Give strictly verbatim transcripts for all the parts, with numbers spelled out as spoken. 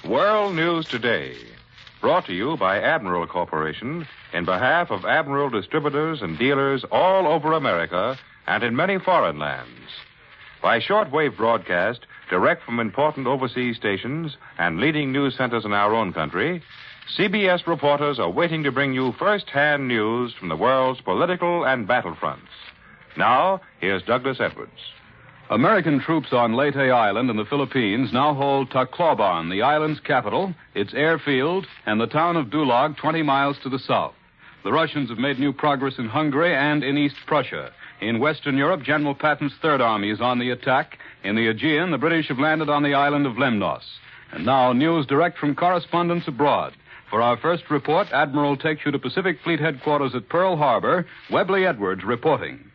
World News Today, brought to you by Admiral Corporation in behalf of Admiral distributors and dealers all over America and in many foreign lands. By shortwave broadcast, direct from important overseas stations and leading news centers in our own country, C B S reporters are waiting to bring you first-hand news from the world's political and battlefronts. Now, here's Douglas Edwards. American troops on Leyte Island in the Philippines now hold Tacloban, the island's capital, its airfield, and the town of Dulag, twenty miles to the south. The Russians have made new progress in Hungary and in East Prussia. In Western Europe, General Patton's Third Army is on the attack. In the Aegean, the British have landed on the island of Lemnos. And now, news direct from correspondents abroad. For our first report, Admiral takes you to Pacific Fleet headquarters at Pearl Harbor. Webley Edwards reporting.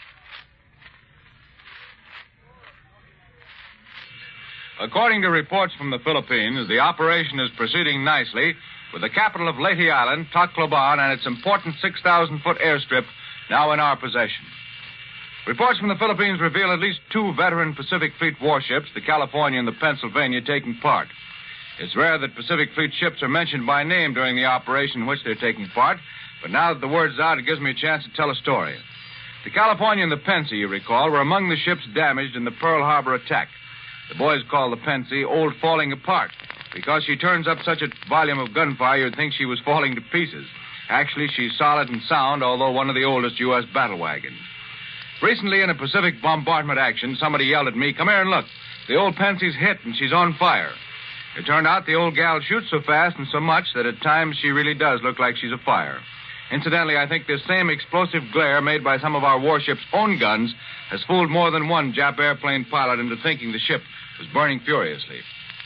According to reports from the Philippines, the operation is proceeding nicely, with the capital of Leyte Island, Tacloban, and its important six thousand foot airstrip now in our possession. Reports from the Philippines reveal at least two veteran Pacific Fleet warships, the California and the Pennsylvania, taking part. It's rare that Pacific Fleet ships are mentioned by name during the operation in which they're taking part, but now that the word's out, it gives me a chance to tell a story. The California and the Pensy, you recall, were among the ships damaged in the Pearl Harbor attack. The boys call the Pensy Old Falling Apart because she turns up such a volume of gunfire you'd think she was falling to pieces. Actually, she's solid and sound, although one of the oldest U S battle wagons. Recently, in a Pacific bombardment action, somebody yelled at me, "Come here and look. The old Pensy's hit and she's on fire." It turned out the old gal shoots so fast and so much that at times she really does look like she's afire. Incidentally, I think this same explosive glare made by some of our warship's own guns has fooled more than one Jap airplane pilot into thinking the ship was burning furiously.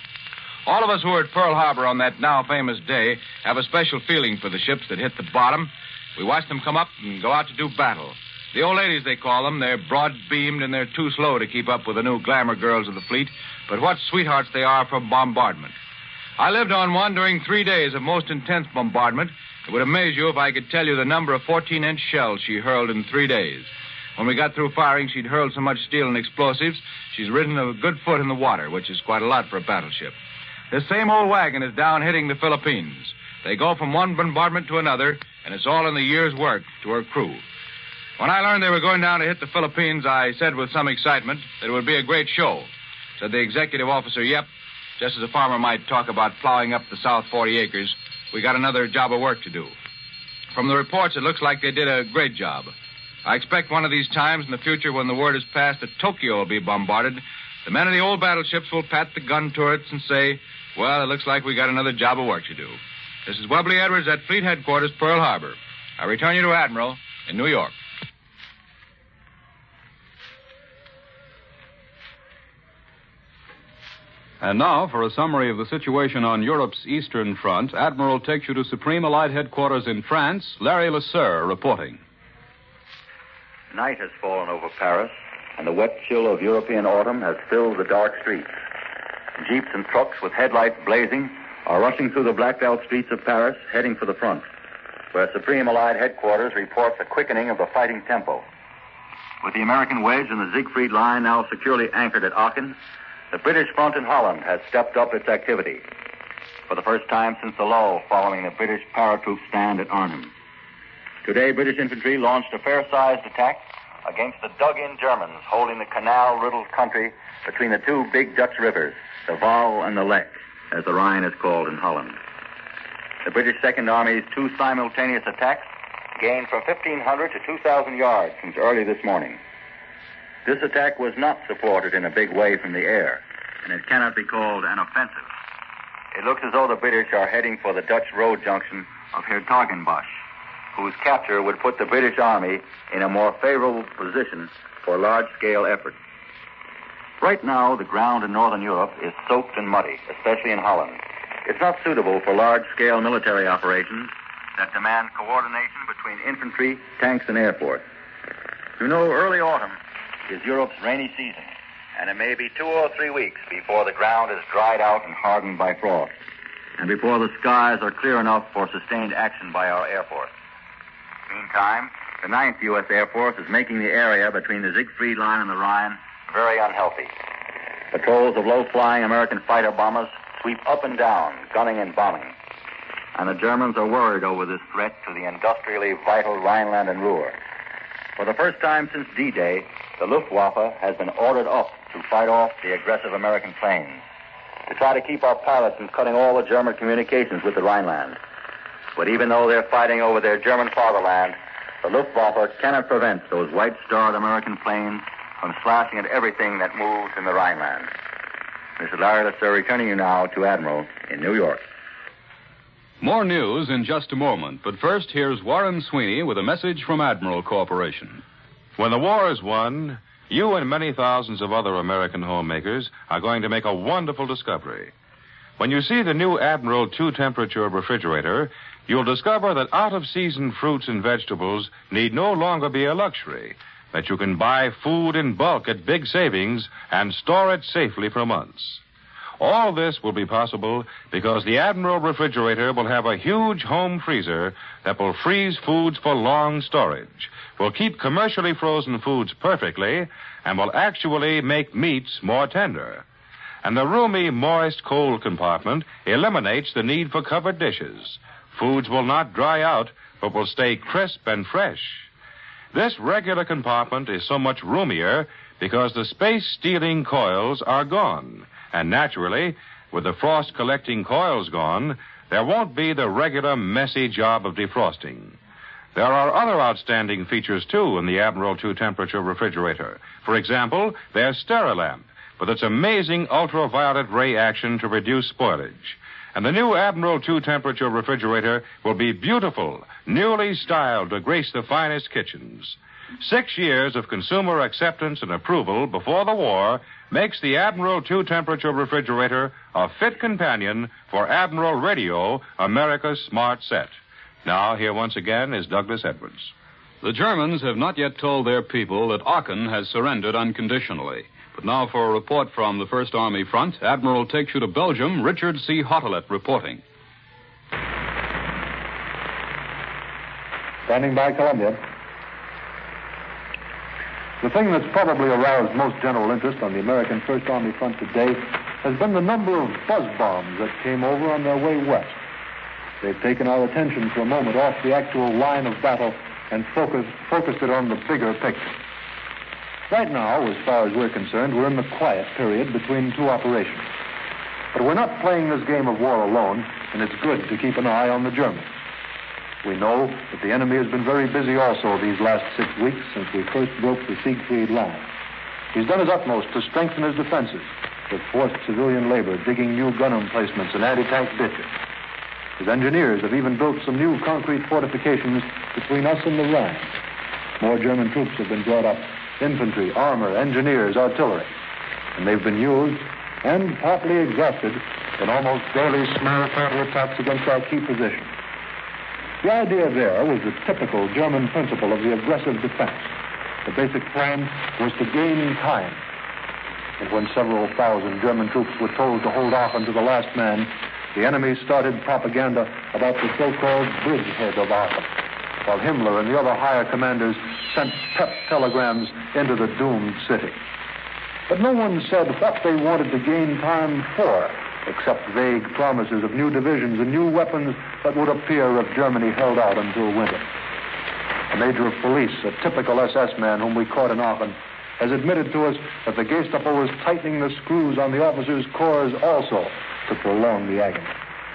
All of us who were at Pearl Harbor on that now famous day have a special feeling for the ships that hit the bottom. We watch them come up and go out to do battle. The old ladies, they call them. They're broad-beamed and they're too slow to keep up with the new glamour girls of the fleet, but what sweethearts they are for bombardment. I lived on one during three days of most intense bombardment. It would amaze you if I could tell you the number of fourteen-inch shells she hurled in three days. When we got through firing, she'd hurled so much steel and explosives, she's ridden a good foot in the water, which is quite a lot for a battleship. This same old wagon is down hitting the Philippines. They go from one bombardment to another, and it's all in the year's work to her crew. When I learned they were going down to hit the Philippines, I said with some excitement that it would be a great show. Said the executive officer, "Yep, just as a farmer might talk about plowing up the south forty acres, we got another job of work to do." From the reports, it looks like they did a great job. I expect one of these times in the future when the word is passed that Tokyo will be bombarded, the men of the old battleships will pat the gun turrets and say, "Well, it looks like we got another job of work to do." This is Webley Edwards at Fleet Headquarters, Pearl Harbor. I return you to Admiral in New York. And now, for a summary of the situation on Europe's Eastern Front, Admiral takes you to Supreme Allied Headquarters in France. Larry Lasseur reporting. Night has fallen over Paris, and the wet chill of European autumn has filled the dark streets. Jeeps and trucks with headlights blazing are rushing through the blacked-out streets of Paris, heading for the front, where Supreme Allied Headquarters reports a quickening of the fighting tempo. With the American wedge and the Siegfried Line now securely anchored at Aachen, the British front in Holland has stepped up its activity for the first time since the lull following the British paratroop stand at Arnhem. Today, British infantry launched a fair-sized attack against the dug-in Germans holding the canal-riddled country between the two big Dutch rivers, the Waal and the Lek, as the Rhine is called in Holland. The British Second Army's two simultaneous attacks gained from fifteen hundred to two thousand yards since early this morning. This attack was not supported in a big way from the air, and it cannot be called an offensive. It looks as though the British are heading for the Dutch road junction of Hertogenbosch, whose capture would put the British Army in a more favorable position for large-scale efforts. Right now, the ground in northern Europe is soaked and muddy, especially in Holland. It's not suitable for large-scale military operations that demand coordination between infantry, tanks, and air force. You know, early autumn is Europe's rainy season, and it may be two or three weeks before the ground is dried out and hardened by frost, and before the skies are clear enough for sustained action by our Air Force. Meantime, the ninth U S Air Force is making the area between the Siegfried Line and the Rhine very unhealthy. Patrols of low-flying American fighter bombers sweep up and down, gunning and bombing. And the Germans are worried over this threat to the industrially vital Rhineland and Ruhr. For the first time since D-Day, the Luftwaffe has been ordered up to fight off the aggressive American planes, to try to keep our pilots from cutting all the German communications with the Rhineland. But even though they're fighting over their German fatherland, the Luftwaffe cannot prevent those white-starred American planes from slashing at everything that moves in the Rhineland. Mister Larry Lister returning you now to Admiral in New York. More news in just a moment, but first here's Warren Sweeney with a message from Admiral Corporation. When the war is won, you and many thousands of other American homemakers are going to make a wonderful discovery. When you see the new Admiral two-temperature refrigerator, you'll discover that out-of-season fruits and vegetables need no longer be a luxury, that you can buy food in bulk at big savings and store it safely for months. All this will be possible because the Admiral refrigerator will have a huge home freezer that will freeze foods for long storage, will keep commercially frozen foods perfectly, and will actually make meats more tender. And the roomy, moist cold compartment eliminates the need for covered dishes. Foods will not dry out, but will stay crisp and fresh. This regular compartment is so much roomier because the space-stealing coils are gone. And naturally, with the frost-collecting coils gone, there won't be the regular messy job of defrosting. There are other outstanding features, too, in the Admiral two-temperature refrigerator. For example, there's Sterilamp, with its amazing ultraviolet ray action to reduce spoilage. And the new Admiral two-temperature refrigerator will be beautiful, newly styled to grace the finest kitchens. Six years of consumer acceptance and approval before the war makes the Admiral two-temperature refrigerator a fit companion for Admiral Radio, America's smart set. Now, here once again is Douglas Edwards. The Germans have not yet told their people that Aachen has surrendered unconditionally. But now for a report from the First Army Front, Admiral takes you to Belgium, Richard C. Hottelet reporting. Standing by, Columbia. The thing that's probably aroused most general interest on the American First Army Front today has been the number of buzz bombs that came over on their way west. They've taken our attention for a moment off the actual line of battle and focused, focused it on the bigger picture. Right now, as far as we're concerned, we're in the quiet period between two operations. But we're not playing this game of war alone, and it's good to keep an eye on the Germans. We know that the enemy has been very busy also these last six weeks since we first broke the Siegfried line. He's done his utmost to strengthen his defenses with forced civilian labor digging new gun emplacements and anti-tank ditches. His engineers have even built some new concrete fortifications between us and the Rhine. More German troops have been brought up. Infantry, armor, engineers, artillery. And they've been used and partly exhausted in almost daily smear counterattacks against our key positions. The idea there was the typical German principle of the aggressive defense. The basic plan was to gain time. And when several thousand German troops were told to hold off until the last man, the enemy started propaganda about the so-called bridgehead of Aachen, while Himmler and the other higher commanders sent pep telegrams into the doomed city. But no one said what they wanted to gain time for, except vague promises of new divisions and new weapons that would appear if Germany held out until winter. A major of police, a typical S S man whom we caught in Aachen, has admitted to us that the Gestapo was tightening the screws on the officers' corps also to prolong the agony.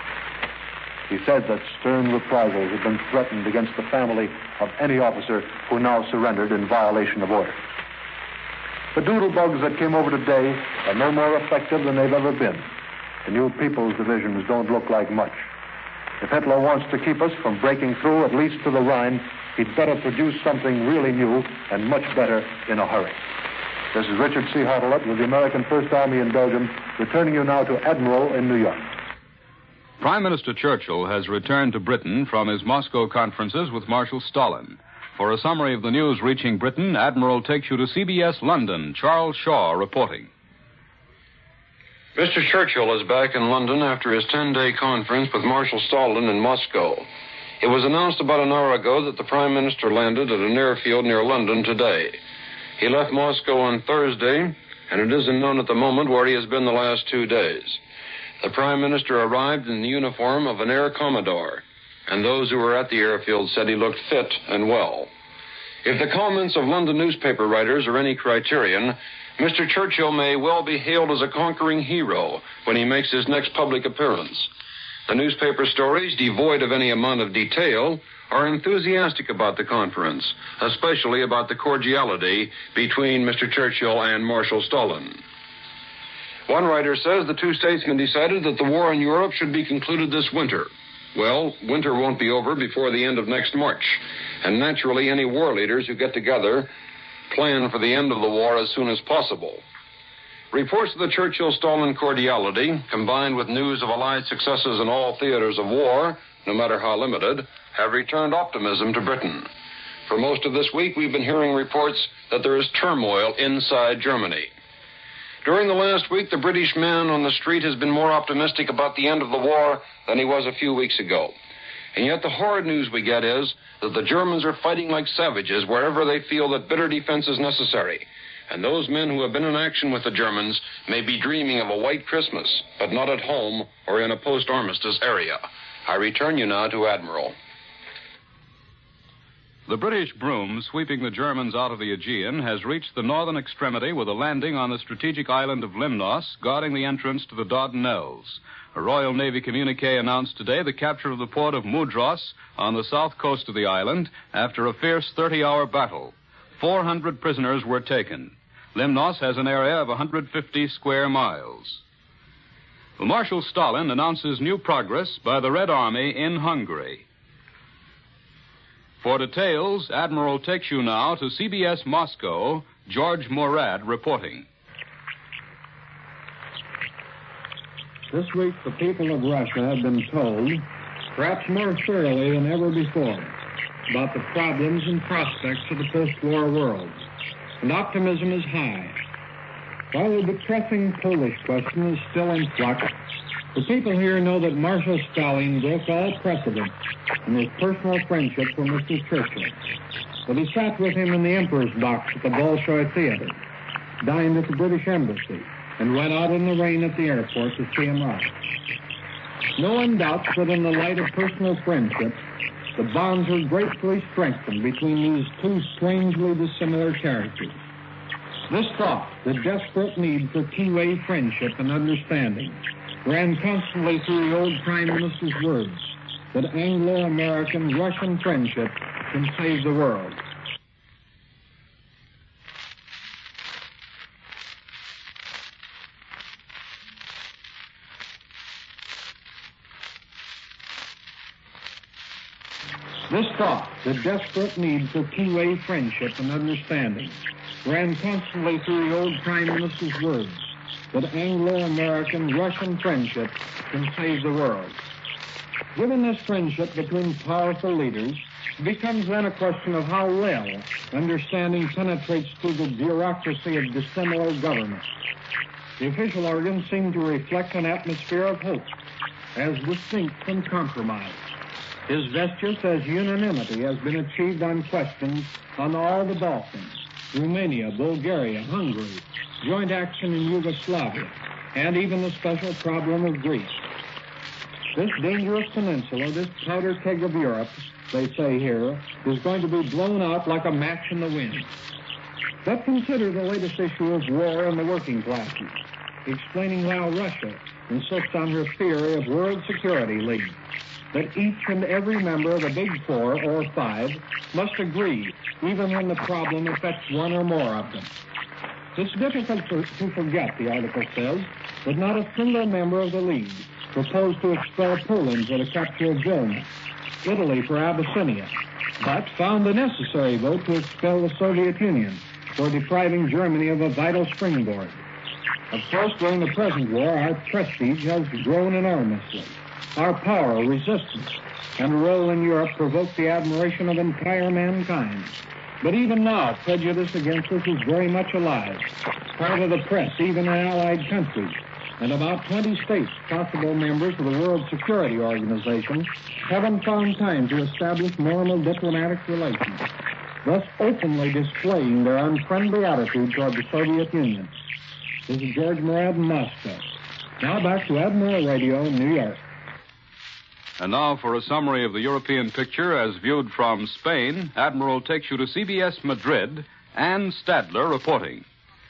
He said that stern reprisals had been threatened against the family of any officer who now surrendered in violation of order. The doodlebugs that came over today are no more effective than they've ever been. The new People's Divisions don't look like much. If Hitler wants to keep us from breaking through at least to the Rhine, he'd better produce something really new and much better in a hurry. This is Richard C. Hottelet with the American First Army in Belgium, returning you now to Admiral in New York. Prime Minister Churchill has returned to Britain from his Moscow conferences with Marshal Stalin. For a summary of the news reaching Britain, Admiral takes you to C B S London. Charles Shaw reporting. Mister Churchill is back in London after his ten-day conference with Marshal Stalin in Moscow. It was announced about an hour ago that the Prime Minister landed at an airfield near London today. He left Moscow on Thursday, and it isn't known at the moment where he has been the last two days. The Prime Minister arrived in the uniform of an Air Commodore, and those who were at the airfield said he looked fit and well. If the comments of London newspaper writers are any criterion, Mister Churchill may well be hailed as a conquering hero when he makes his next public appearance. The newspaper stories, devoid of any amount of detail, are enthusiastic about the conference, especially about the cordiality between Mister Churchill and Marshal Stalin. One writer says the two statesmen decided that the war in Europe should be concluded this winter. Well, winter won't be over before the end of next March, and naturally any war leaders who get together plan for the end of the war as soon as possible. Reports of the Churchill-Stalin cordiality, combined with news of Allied successes in all theaters of war, no matter how limited, have returned optimism to Britain. For most of this week, we've been hearing reports that there is turmoil inside Germany. During the last week, the British man on the street has been more optimistic about the end of the war than he was a few weeks ago. And yet the horrid news we get is that the Germans are fighting like savages wherever they feel that bitter defense is necessary. And those men who have been in action with the Germans may be dreaming of a white Christmas, but not at home or in a post-armistice area. I return you now to Admiral. The British broom sweeping the Germans out of the Aegean has reached the northern extremity with a landing on the strategic island of Limnos, guarding the entrance to the Dardanelles. A Royal Navy communique announced today the capture of the port of Mudros on the south coast of the island after a fierce thirty-hour battle. four hundred prisoners were taken. Limnos has an area of one hundred fifty square miles. Well, Marshal Stalin announces new progress by the Red Army in Hungary. For details, Admiral takes you now to C B S Moscow, George Morad reporting. This week, the people of Russia have been told, perhaps more thoroughly than ever before, about the problems and prospects of the post-war world. And optimism is high. While the depressing Polish question is still in flux, the people here know that Marshal Stalin broke all precedent in his personal friendship for Mister Churchill. That he sat with him in the Emperor's box at the Bolshoi Theater, dined at the British Embassy, and went out in the rain at the airport to see him off. No one doubts that in the light of personal friendship, the bonds were gratefully strengthened between these two strangely dissimilar characters. This thought, the desperate need for two-way friendship and understanding, ran constantly through the old Prime Minister's words that Anglo-American Russian friendship can save the world. This thought, the desperate need for two-way friendship and understanding, ran constantly through the old Prime Minister's words that Anglo-American Russian friendship can save the world. Given this friendship between powerful leaders, it becomes then a question of how well understanding penetrates through the bureaucracy of dissimilar governments. The official organs seem to reflect an atmosphere of hope, as distinct from compromise. His vesture says unanimity has been achieved on questions on all the Balkans, Romania, Bulgaria, Hungary, joint action in Yugoslavia, and even the special problem of Greece. This dangerous peninsula, this powder keg of Europe, they say here, is going to be blown out like a match in the wind. But consider the latest issue of War and the Working Classes, explaining why Russia insists on her theory of World Security League, that each and every member of the Big Four or Five must agree, even when the problem affects one or more of them. It's difficult for, to forget, the article says, that not a single member of the League proposed to expel Poland for the capture of Vilna, Italy for Abyssinia, but found the necessary vote to expel the Soviet Union for depriving Germany of a vital springboard. Of course, during the present war, our prestige has grown enormously. Our power, resistance, and role in Europe provoked the admiration of entire mankind. But even now, prejudice against us is very much alive. Part of the press, even in allied countries, and about twenty states, possible members of the World Security Organization, haven't found time to establish normal diplomatic relations, thus openly displaying their unfriendly attitude toward the Soviet Union. This is George Morad in Moscow. Now back to Admiral Radio, New York. And now for a summary of the European picture as viewed from Spain, Admiral takes you to C B S Madrid, Ann Stadler reporting.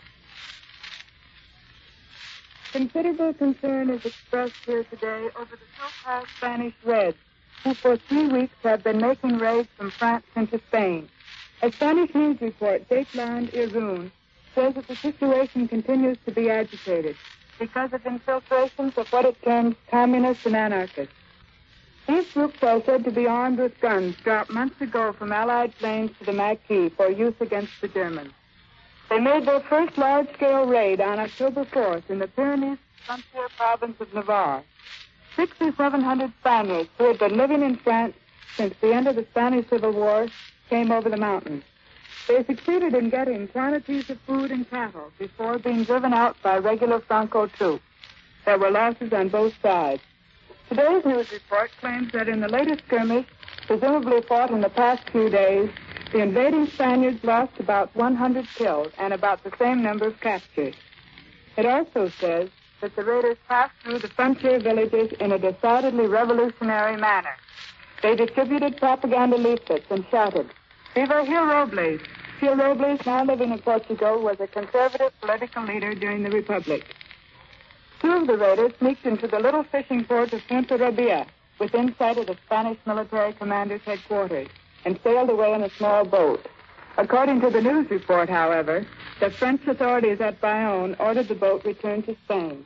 Considerable concern is expressed here today over the so-called Spanish Reds, who for three weeks have been making raids from France into Spain. A Spanish news report, Dateland Irun, says that the situation continues to be agitated because of infiltrations of what it terms communists and anarchists. These groups are said to be armed with guns dropped months ago from Allied planes to the Maquis for use against the Germans. They made their first large-scale raid on October fourth in the Pyrenees frontier province of Navarre. Six or seven hundred Spaniards who had been living in France since the end of the Spanish Civil War came over the mountains. They succeeded in getting quantities of food and cattle before being driven out by regular Franco troops. There were losses on both sides. Today's news report claims that in the latest skirmish, presumably fought in the past few days, the invading Spaniards lost about one hundred killed and about the same number of captured. It also says that the raiders passed through the frontier villages in a decidedly revolutionary manner. They distributed propaganda leaflets and shouted, "Viva Gil Robles!" Gil Robles, now living in Portugal, was a conservative political leader during the Republic. Two of the raiders sneaked into the little fishing port of Fuenterrabía, within sight of the Spanish military commander's headquarters, and sailed away in a small boat. According to the news report, however, the French authorities at Bayonne ordered the boat returned to Spain.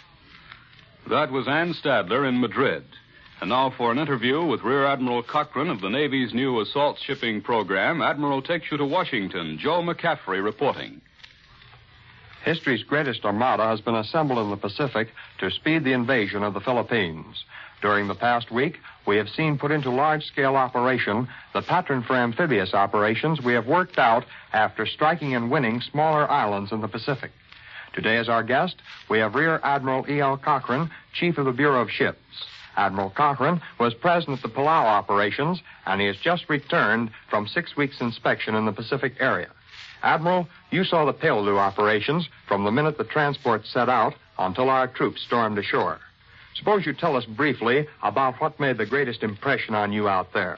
That was Ann Stadler in Madrid. And now for an interview with Rear Admiral Cochrane of the Navy's new assault shipping program, Admiral takes you to Washington. Joe McCaffrey reporting. History's greatest armada has been assembled in the Pacific to speed the invasion of the Philippines. During the past week, we have seen put into large-scale operation the pattern for amphibious operations we have worked out after striking and winning smaller islands in the Pacific. Today, as our guest, we have Rear Admiral E L. Cochrane, Chief of the Bureau of Ships. Admiral Cochrane was present at the Palau operations, and he has just returned from six weeks' inspection in the Pacific area. Admiral, you saw the Palau operations from the minute the transport set out until our troops stormed ashore. Suppose you tell us briefly about what made the greatest impression on you out there.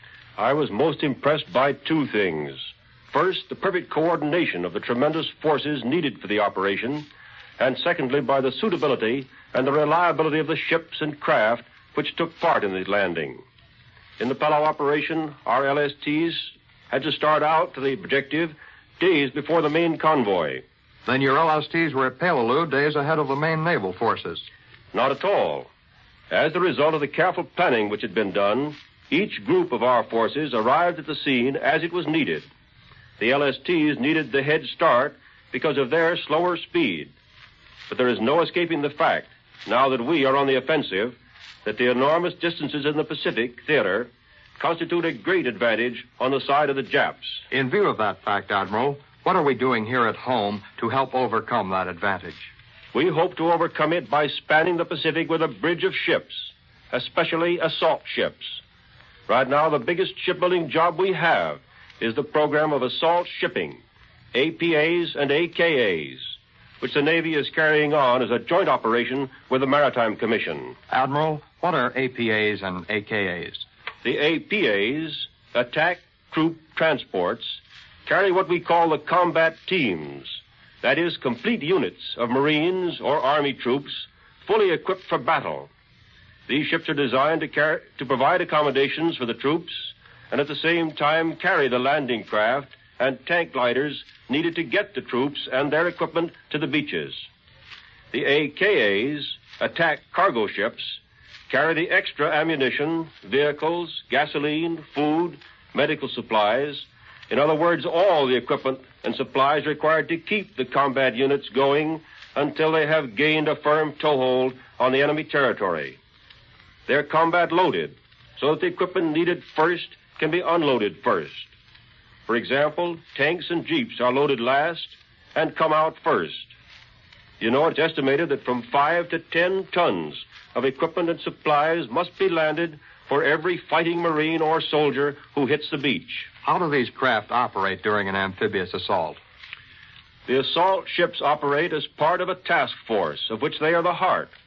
I was most impressed by two things. First, the perfect coordination of the tremendous forces needed for the operation, and secondly, by the suitability and the reliability of the ships and craft which took part in the landing. In the Palau operation, our L S Ts had to start out to the objective days before the main convoy. Then your L S Ts were at Peleliu days ahead of the main naval forces. Not at all. As the result of the careful planning which had been done, each group of our forces arrived at the scene as it was needed. The L S Ts needed the head start because of their slower speed. But there is no escaping the fact, now that we are on the offensive, that the enormous distances in the Pacific theater constitute a great advantage on the side of the Japs. In view of that fact, Admiral, what are we doing here at home to help overcome that advantage? We hope to overcome it by spanning the Pacific with a bridge of ships, especially assault ships. Right now, the biggest shipbuilding job we have is the program of assault shipping, A P As and A K As, which the Navy is carrying on as a joint operation with the Maritime Commission. Admiral, what are A P As and A K As? The A P As, attack troop transports, carry what we call the combat teams. That is, complete units of Marines or Army troops fully equipped for battle. These ships are designed to, carry, to provide accommodations for the troops and at the same time carry the landing craft and tank gliders needed to get the troops and their equipment to the beaches. The A K As, attack cargo ships, carry the extra ammunition, vehicles, gasoline, food, medical supplies. In other words, all the equipment and supplies required to keep the combat units going until they have gained a firm toehold on the enemy territory. They're combat loaded, so that the equipment needed first can be unloaded first. For example, tanks and jeeps are loaded last and come out first. You know, it's estimated that from five to ten tons of equipment and supplies must be landed for every fighting Marine or soldier who hits the beach. How do these craft operate during an amphibious assault? The assault ships operate as part of a task force, of which they are the heart.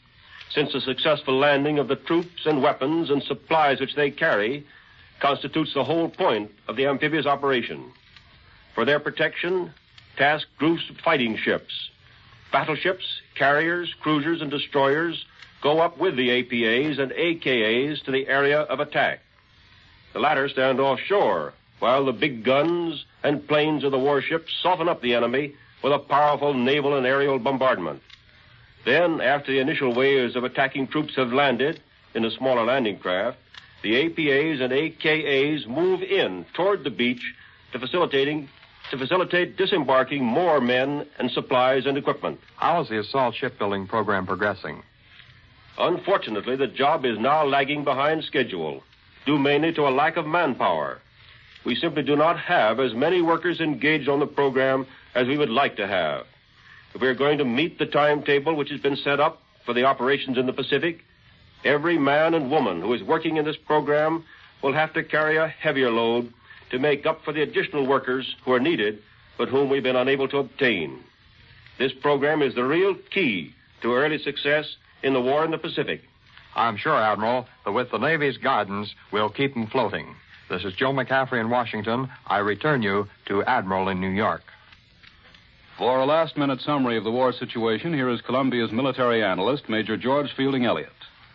since the successful landing of the troops and weapons and supplies which they carry constitutes the whole point of the amphibious operation. For their protection, task groups of fighting ships, battleships, carriers, cruisers, and destroyers go up with the A P As and A K As to the area of attack. The latter stand offshore, while the big guns and planes of the warships soften up the enemy with a powerful naval and aerial bombardment. Then, after the initial waves of attacking troops have landed in the smaller landing craft, the A P As and A K As move in toward the beach to facilitating to facilitate disembarking more men and supplies and equipment. How is the assault shipbuilding program progressing? Unfortunately, the job is now lagging behind schedule, due mainly to a lack of manpower. We simply do not have as many workers engaged on the program as we would like to have. If we are going to meet the timetable which has been set up for the operations in the Pacific, every man and woman who is working in this program will have to carry a heavier load to make up for the additional workers who are needed, but whom we've been unable to obtain. This program is the real key to early success in the war in the Pacific. I'm sure, Admiral, that with the Navy's guidance, we'll keep them floating. This is Joe McCaffrey in Washington. I return you to Admiral in New York. For a last-minute summary of the war situation, here is Columbia's military analyst, Major George Fielding Elliott.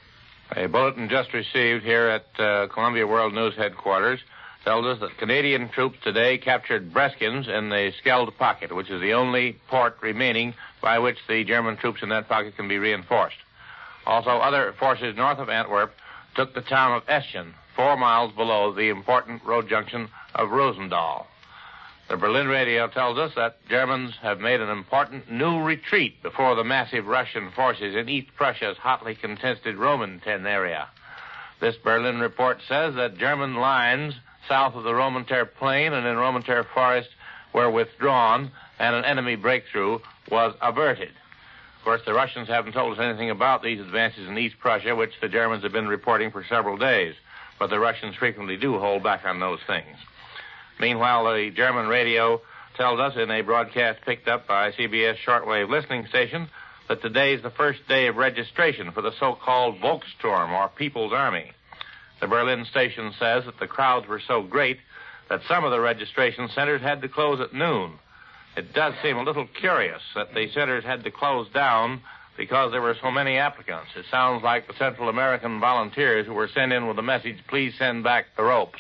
A bulletin just received here at uh, Columbia World News headquarters tells us that Canadian troops today captured Breskins in the Skeld Pocket, which is the only port remaining by which the German troops in that pocket can be reinforced. Also, other forces north of Antwerp took the town of Eschen, four miles below the important road junction of Rosendahl. The Berlin radio tells us that Germans have made an important new retreat before the massive Russian forces in East Prussia's hotly contested Romanten area. This Berlin report says that German lines south of the Romanter Plain and in Romanter Forest were withdrawn and an enemy breakthrough was averted. Of course, the Russians haven't told us anything about these advances in East Prussia, which the Germans have been reporting for several days, but the Russians frequently do hold back on those things. Meanwhile, the German radio tells us in a broadcast picked up by C B S shortwave listening station that today is the first day of registration for the so-called Volkssturm, or People's Army. The Berlin station says that the crowds were so great that some of the registration centers had to close at noon. It does seem a little curious that the centers had to close down because there were so many applicants. It sounds like the Central American volunteers who were sent in with the message, please send back the ropes.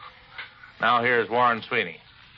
Now here's Warren Sweeney.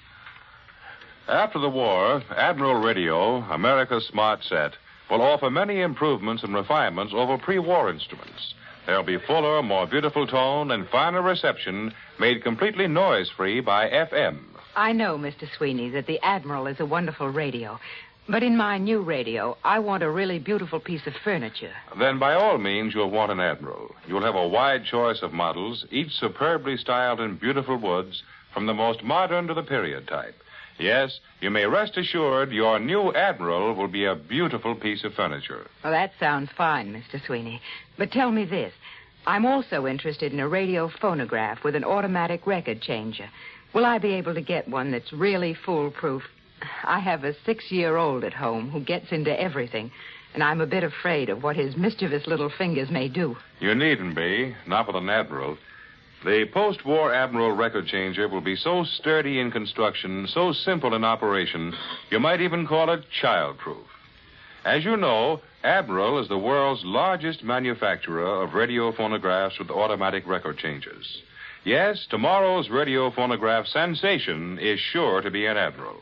After the war, Admiral Radio, America's smart set, will offer many improvements and refinements over pre-war instruments. There'll be fuller, more beautiful tone and finer reception made completely noise-free by F M. I know, Mister Sweeney, that the Admiral is a wonderful radio. But in my new radio, I want a really beautiful piece of furniture. Then by all means, you'll want an Admiral. You'll have a wide choice of models, each superbly styled in beautiful woods, from the most modern to the period type. Yes, you may rest assured your new Admiral will be a beautiful piece of furniture. Well, that sounds fine, Mister Sweeney. But tell me this. I'm also interested in a radio phonograph with an automatic record changer. Will I be able to get one that's really foolproof? I have a six-year-old at home who gets into everything, and I'm a bit afraid of what his mischievous little fingers may do. You needn't be, not with an Admiral. The post-war Admiral record changer will be so sturdy in construction, so simple in operation, you might even call it child-proof. As you know, Admiral is the world's largest manufacturer of radio phonographs with automatic record changers. Yes, tomorrow's radio phonograph sensation is sure to be an Admiral.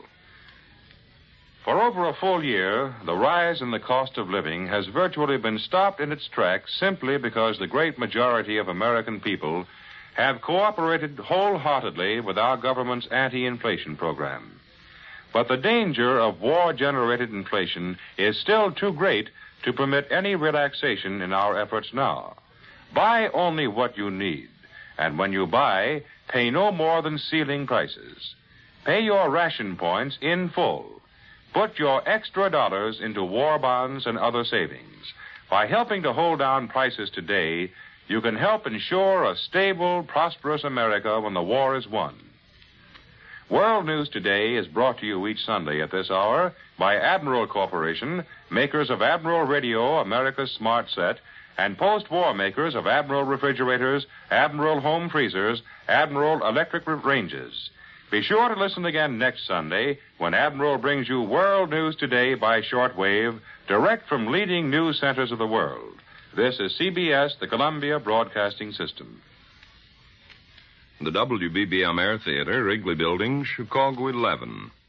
For over a full year, the rise in the cost of living has virtually been stopped in its tracks simply because the great majority of American people have cooperated wholeheartedly with our government's anti-inflation program. But the danger of war-generated inflation is still too great to permit any relaxation in our efforts now. Buy only what you need, and when you buy, pay no more than ceiling prices. Pay your ration points in full. Put your extra dollars into war bonds and other savings. By helping to hold down prices today, you can help ensure a stable, prosperous America when the war is won. World News Today is brought to you each Sunday at this hour by Admiral Corporation, makers of Admiral Radio, America's smart set, and post-war makers of Admiral refrigerators, Admiral home freezers, Admiral electric ranges. Be sure to listen again next Sunday when Admiral brings you World News Today by shortwave, direct from leading news centers of the world. This is C B S, the Columbia Broadcasting System. The W B B M Air Theater, Wrigley Building, Chicago eleven.